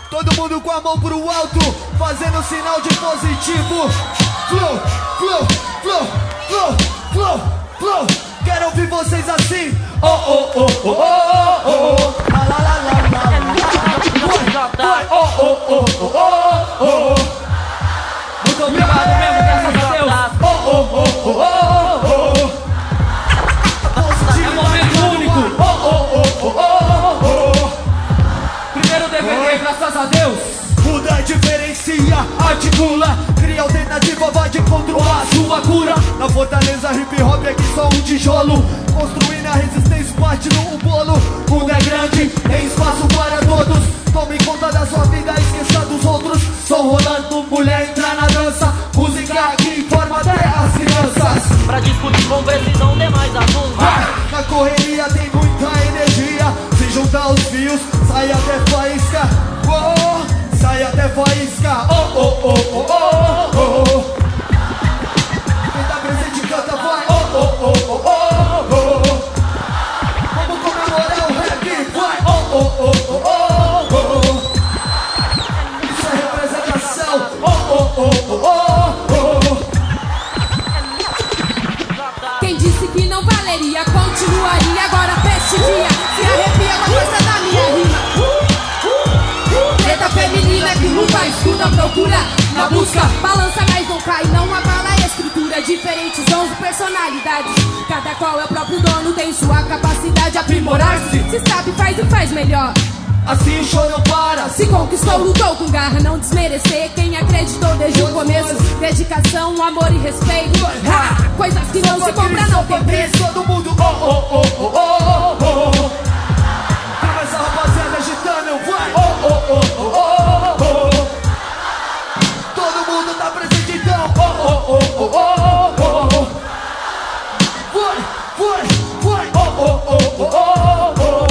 Todo mundo com a mão pro alto, fazendo sinal de positivo. Flow, flow, flow, flow, flow, flow. Quero ouvir vocês assim. Oh, oh, oh, oh, oh, oh. La, la, la, la, la. Oh, oh, oh, oh, oh, oh. Muito obrigado mesmo, graças a Deus. Oh, oh, oh, oh, oh, oh. É um momento único. Oh, oh, oh, oh, oh, oh. Primeiro DVD, graças a Deus. Muda, diferencia, articula, cria alternativa, vai de encontro à sua cura. Na fortaleza hip hop aqui só um tijolo, construindo a resistência, parte no bolo. O mundo é grande, tem espaço para todos. Tome conta da sua vida, esqueça dos outros. Som rolando, mulher entra na dança. Música que informa até as crianças. Pra discutir com precisão demais assuntos. Na correria tem muita energia. Se juntar os fios, sai até faísca. Oh, sai até faísca. Oh, oh, oh, oh, oh, oh. Quem tá presente canta, vai. Oh, oh, oh, oh, oh, oh. Vamos comemorar o rap, vai. Oh, oh, oh, oh, oh, oh. Isso é representação. Oh, oh, oh, oh, oh, oh. Quem disse que não valeria, continuaria. Agora prestigia, se arrepia com a força da minha rima. Treta feminina que luta, estuda, procura, na busca, balança, mas não cai, não abala a estrutura. Diferentes sons de personalidades, cada qual é o próprio dono, tem sua capacidade de aprimorar-se. Se sabe, faz e faz melhor. Assim o show não para. Se conquistou, lutou com garra, não desmerecer quem acreditou desde o começo. Dedicação, amor e respeito. Ha! Coisas que não se compram, não tem preço. Todo mundo, oh, oh, oh, oh, oh, oh. Começa a rapaziada agitando, vai. Oh, oh, oh, oh, oh, oh. Todo mundo tá presente então. Oh, oh, oh, oh, oh, oh. Vai, vai, vai. Oh, oh, oh, oh, oh, oh.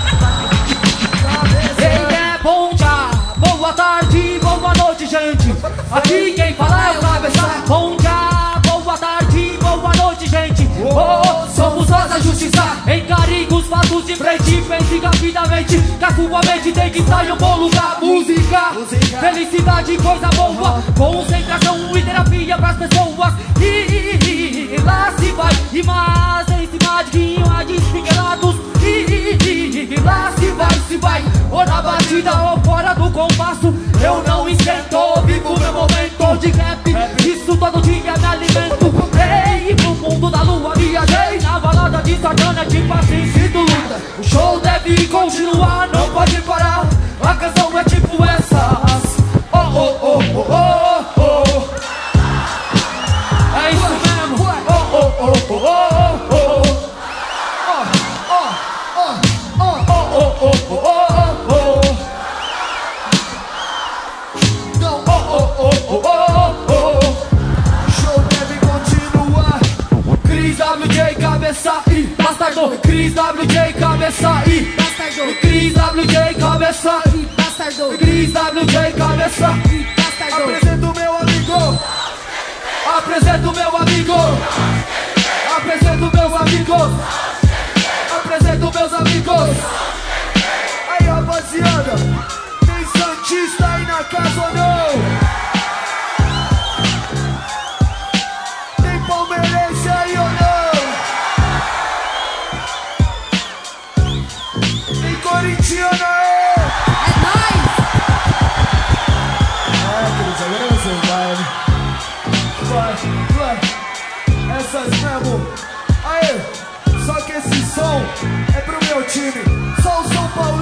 Bom dia, boa tarde, boa noite, gente. Aqui quem fala é o Cabeça. Bom dia, boa tarde, boa noite, gente. Oh, somos nós a justiça. Encare os fatos de frente, pense rapidamente. Que a sua mente tem que estar em um bom lugar. Música, felicidade, coisa boa. Concentração e terapia pras pessoas. E lá se vai, e mais em cima de guinho, de espinhelados. E lá se vai, ou na batida ou fora do compasso. Eu não esquento, vivo meu momento de rap. Isso todo dia me alimento. Ei, pro mundo da lua viajei na balada de Satana, de paciência e do luta. O show deve continuar, não pode parar. A canção é tipo essas. Oh, oh, oh, oh, oh, oh. É isso mesmo. Oh, oh, oh, oh, oh, oh. Cabeça e bastardo, Cris WJ, cabeça e bastardo, Cris WJ, cabeça e bastardo, Cris WJ, cabeça e bastardo. Apresento meu amigo. Apresento meu amigo. Apresento meus amigos. Apresento meus amigos. Aí, rapaziada, tem santista aí na casa ou não? Tem palmeirense aí ou não? Tem corintiano aí? É nóis! Queridos, agora você vai. Essas mesmo. Aê, só que esse som é pro meu time. Só o São Paulo.